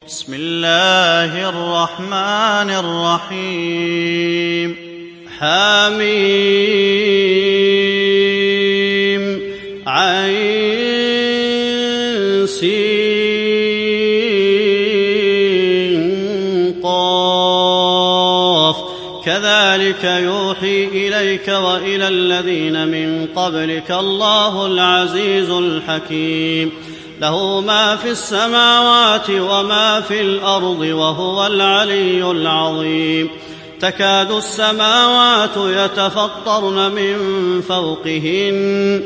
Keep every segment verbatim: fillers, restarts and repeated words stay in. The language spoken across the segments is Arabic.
بسم الله الرحمن الرحيم. حميم عين سين قاف كذلك يوحي إليك وإلى الذين من قبلك الله العزيز الحكيم. له ما في السماوات وما في الأرض وهو العلي العظيم. تكاد السماوات يتفطرن من فوقهن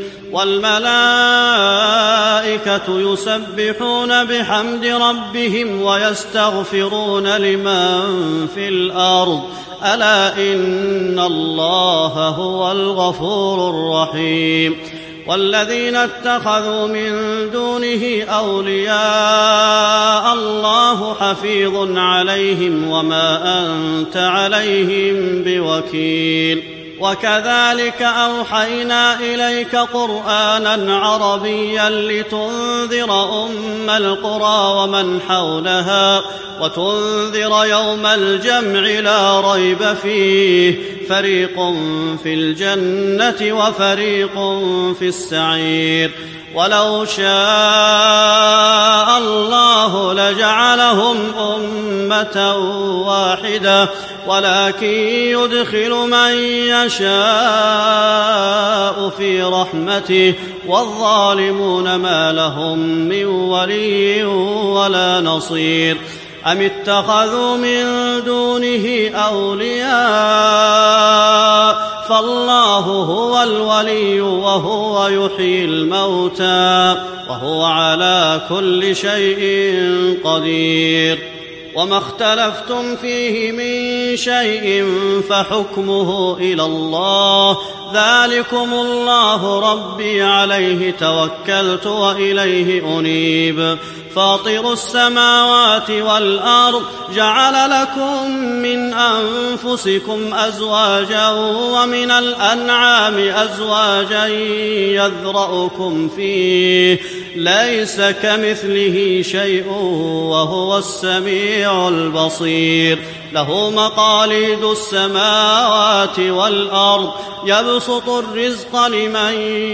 والملائكة يسبحون بحمد ربهم ويستغفرون لمن في الأرض ألا إن الله هو الغفور الرحيم. والذين اتخذوا من دونه أولياء الله حفيظ عليهم وما أنت عليهم بوكيل. وكذلك أوحينا إليك قرآنا عربيا لتنذر أم القرى ومن حولها وتنذر يوم الجمع لا ريب فيه فريق في الجنة وفريق في السعير. ولو شاء الله لجعلهم أمة واحدة ولكن يدخل من يشاء في رحمته والظالمون ما لهم من ولي ولا نصير. أم اتخذوا من دونه أولياء فالله هو الولي وهو يحيي الموتى وهو على كل شيء قدير. وما اختلفتم فيه من شيء فحكمه إلى الله ذلكم الله ربي عليه توكلت وإليه أنيب. فاطر السماوات والأرض جعل لكم من أنفسكم أزواجا ومن الأنعام أزواجا يذرأكم فيه ليس كمثله شيء وهو السميع البصير. له مقاليد السماوات والأرض يبسط الرزق لمن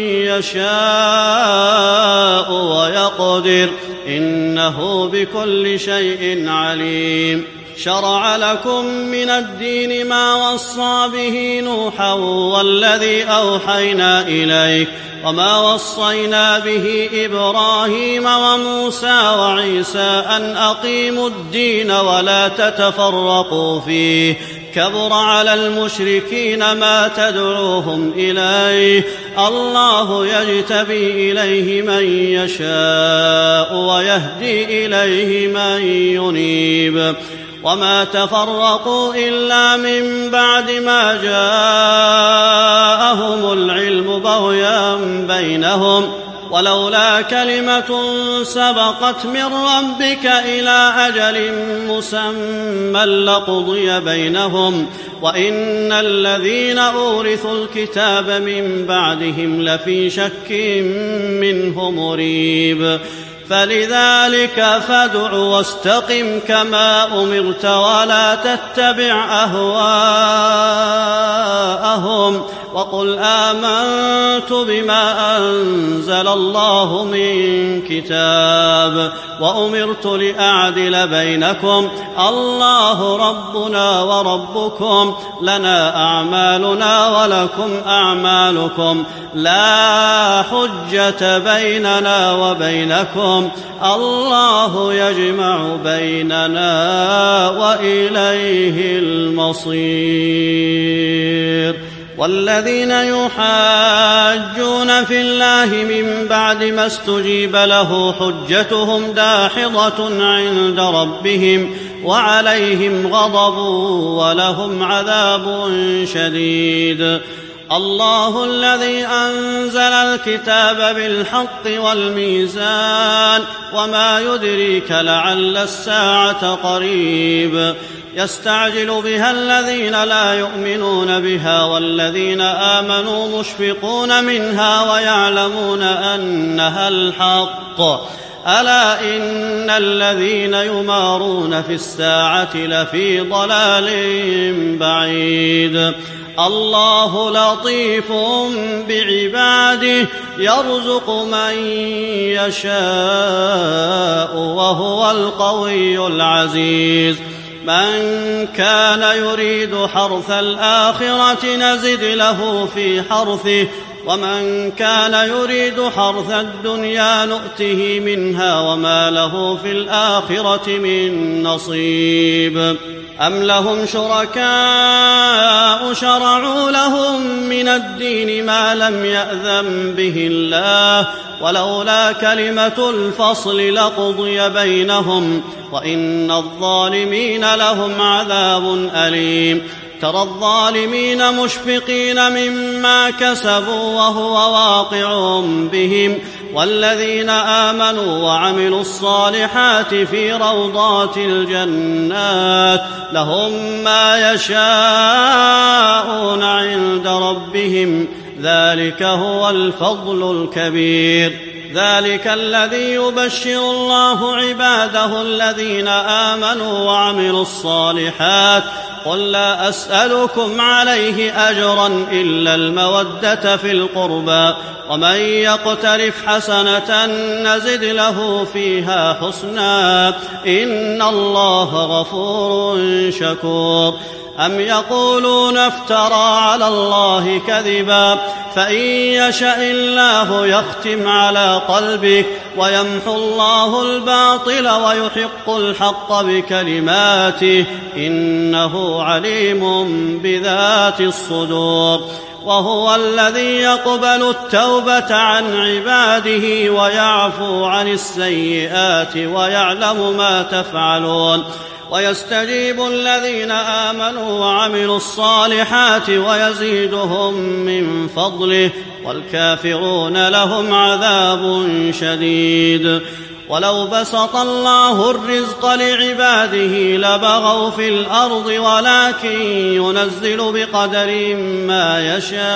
يشاء ويقدر إنه بكل شيء عليم. شرع لكم من الدين ما وصى به نوحا والذي أوحينا إليك وما وصينا به إبراهيم وموسى وعيسى أن أقيموا الدين ولا تتفرقوا فيه كبر على المشركين ما تدعوهم إليه الله يجتبي إليه من يشاء ويهدي إليه من ينيب. وما تفرقوا إلا من بعد ما جاءهم العلم بغيا بينهم ولولا كلمة سبقت من ربك إلى أجل مسمى لقضي بينهم وإن الذين أورثوا الكتاب من بعدهم لفي شك منه مريب. فلذلك فادع واستقم كما أمرت ولا تتبع أهواءهم وقل آمنت بما أنزل الله من كتاب وأمرت لأعدل بينكم الله ربنا وربكم لنا أعمالنا ولكم أعمالكم لا حجة بيننا وبينكم الله يجمع بيننا وإليه المصير. والذين يحاجون في الله من بعد ما استجيب له حجتهم داحضة عند ربهم وعليهم غضب ولهم عذاب شديد. الله الذي أنزل الكتاب بالحق والميزان وما يدريك لعل الساعة قريب. يستعجل بها الذين لا يؤمنون بها والذين آمنوا مشفقون منها ويعلمون أنها الحق ألا إن الذين يمارون في الساعة لفي ضلال بعيد الله لطيف بعباده يرزق من يشاء وهو القوي العزيز من كان يريد حرث الآخرة نزد له في حرثه ومن كان يريد حرث الدنيا نؤته منها وما له في الآخرة من نصيب أم لهم شركاء شرعوا لهم من الدين ما لم يأذن به الله ولولا كلمة الفصل لقضي بينهم وإن الظالمين لهم عذاب أليم ترى الظالمين مشفقين مما كسبوا وهو واقع بهم والذين آمنوا وعملوا الصالحات في روضات الجنات لهم ما يشاءون عند ربهم ذلك هو الفضل الكبير ذلك الذي يبشر الله عباده الذين آمنوا وعملوا الصالحات قل لا أسألكم عليه أجرا إلا المودة في القربى ومن يقترف حسنة نزد له فيها حسنا إن الله غفور شكور أم يقولون افترى على الله كذبا فإن يشأ الله يختم على قلبك ويمحو الله الباطل ويحق الحق بكلماته إنه عليم بذات الصدور وهو الذي يقبل التوبة عن عباده ويعفو عن السيئات ويعلم ما تفعلون ويستجيب الذين آمنوا وعملوا الصالحات ويزيدهم من فضله والكافرون لهم عذاب شديد ولو بسط الله الرزق لعباده لبغوا في الأرض ولكن ينزل بقدر ما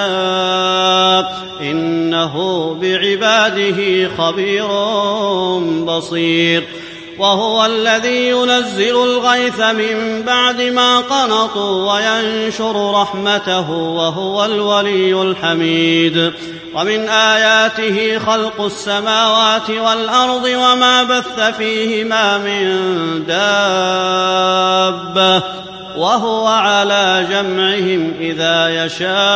يشاء إنه بعباده خبير بصير وهو الذي ينزل الغيث من بعد ما قنطوا وينشر رحمته وهو الولي الحميد ومن آياته خلق السماوات والأرض وما بث فيهما من دابة وهو على جمعهم إذا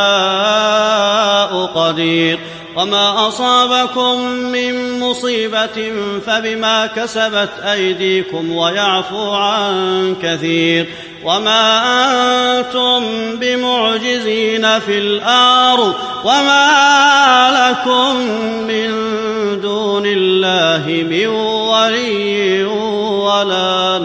يشاء قدير وما أصابكم من مصيبة فبما كسبت أيديكم ويعفو عن كثير وما أنتم بمعجزين في الأرض وما لكم من دون الله من ولي ولا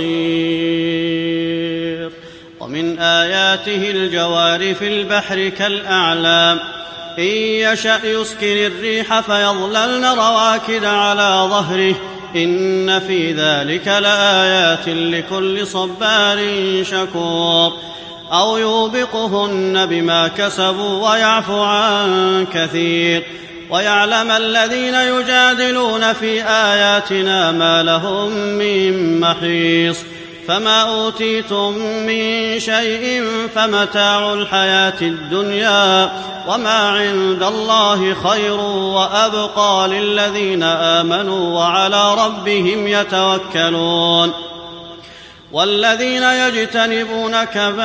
نصير ومن آياته الجوار في البحر كالأعلام إن يشأ يسكن الريح فيظللن رواكد على ظهره إن في ذلك لآيات لكل صبار شكور أو يوبقهن بما كسبوا ويعفو عن كثير ويعلم الذين يجادلون في آياتنا ما لهم من محيص فما أوتيتم من شيء فمتاع الحياة الدنيا وما عند الله خير وأبقى للذين آمنوا وعلى ربهم يتوكلون والذين يجتنبون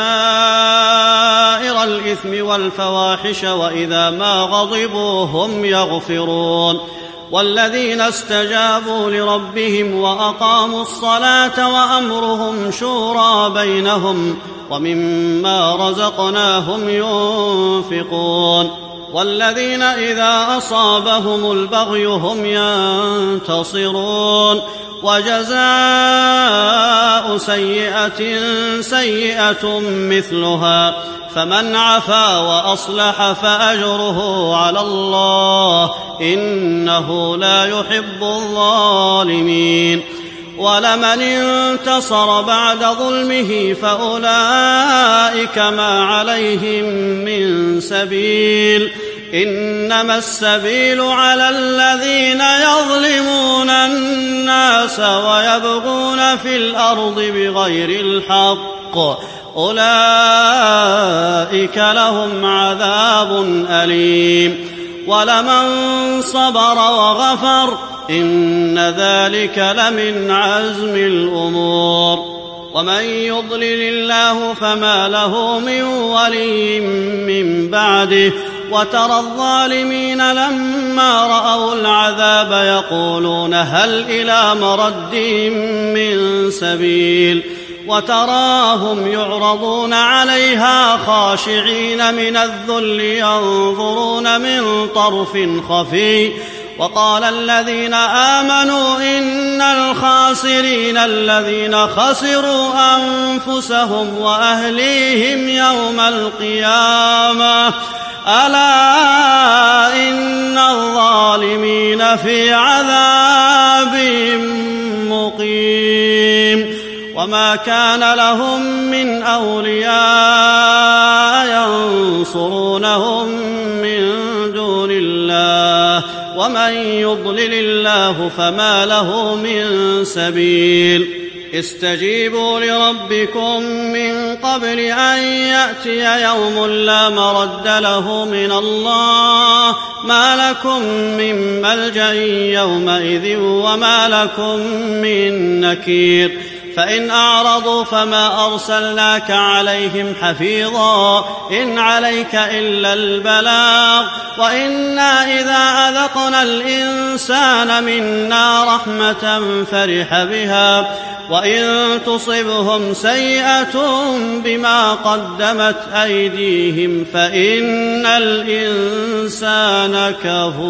كبائر الإثم والفواحش وإذا ما غضبوا هم يغفرون والذين استجابوا لربهم وأقاموا الصلاة وأمرهم شورى بينهم ومما رزقناهم ينفقون والذين إذا أصابهم البغي هم ينتصرون وجزاء سيئة سيئة مثلها فمن عفا وأصلح فأجره على الله إنه لا يحب الظالمين ولمن انتصر بعد ظلمه فأولئك ما عليهم من سبيل إنما السبيل على الذين يظلمون الناس ويبغون في الأرض بغير الحق أولئك لهم عذاب أليم ولمن صبر وغفر إن ذلك لمن عزم الأمور ومن يضلل الله فما له من ولي من بعده وترى الظالمين لما رأوا العذاب يقولون هل إلى مرد من سبيل وتراهم يعرضون عليها خاشعين من الذل ينظرون من طرف خفي وقال الذين آمنوا إن الخاسرين الذين خسروا أنفسهم وأهليهم يوم القيامة ألا إن الظالمين في عذاب مقيم وما كان لهم من أولياء ينصرونهم من دون الله ومن يضلل الله فما له من سبيل استجيبوا لربكم من قبل أن يأتي يوم لا مرد له من الله ما لكم من ملجأ يومئذ وما لكم من نكير فإن أعرضوا فما أرسلناك عليهم حفيظا إن عليك إلا البلاغ وإنا إذا أذقنا الإنسان منا رحمة فرح بها وإن تصبهم سيئة بما قدمت أيديهم فإن الإنسان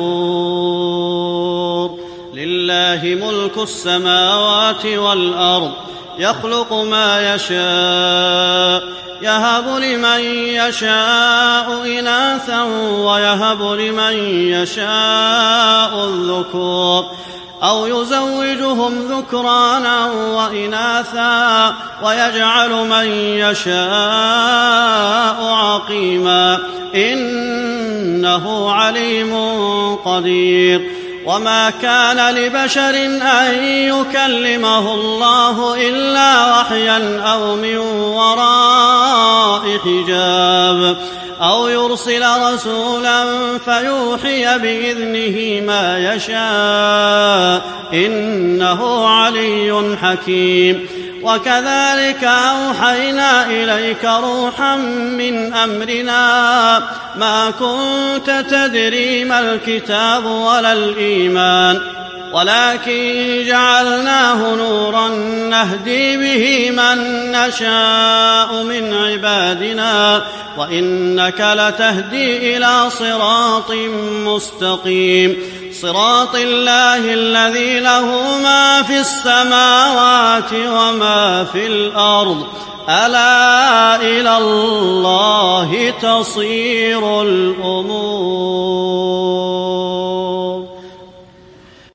كفور لله ملك السماوات والأرض يخلق ما يشاء يهب لمن يشاء إناثا ويهب لمن يشاء الذكور أو يزوجهم ذكرانا وإناثا ويجعل من يشاء عقيما إنه عليم قدير وما كان لبشر أن يكلمه الله إلا وحيا أو من وراء حجاب أو يرسل رسولا فيوحي بإذنه ما يشاء إنه علي حكيم وكذلك أوحينا إليك روحا من أمرنا ما كنت تدري ما الكتاب ولا الإيمان ولكن جعلناه نورا نهدي به من نشاء من عبادنا وإنك لتهدي إلى صراط مستقيم صراط الله الذي له ما في السماوات وما في الأرض ألا إلى الله تصير الأمور.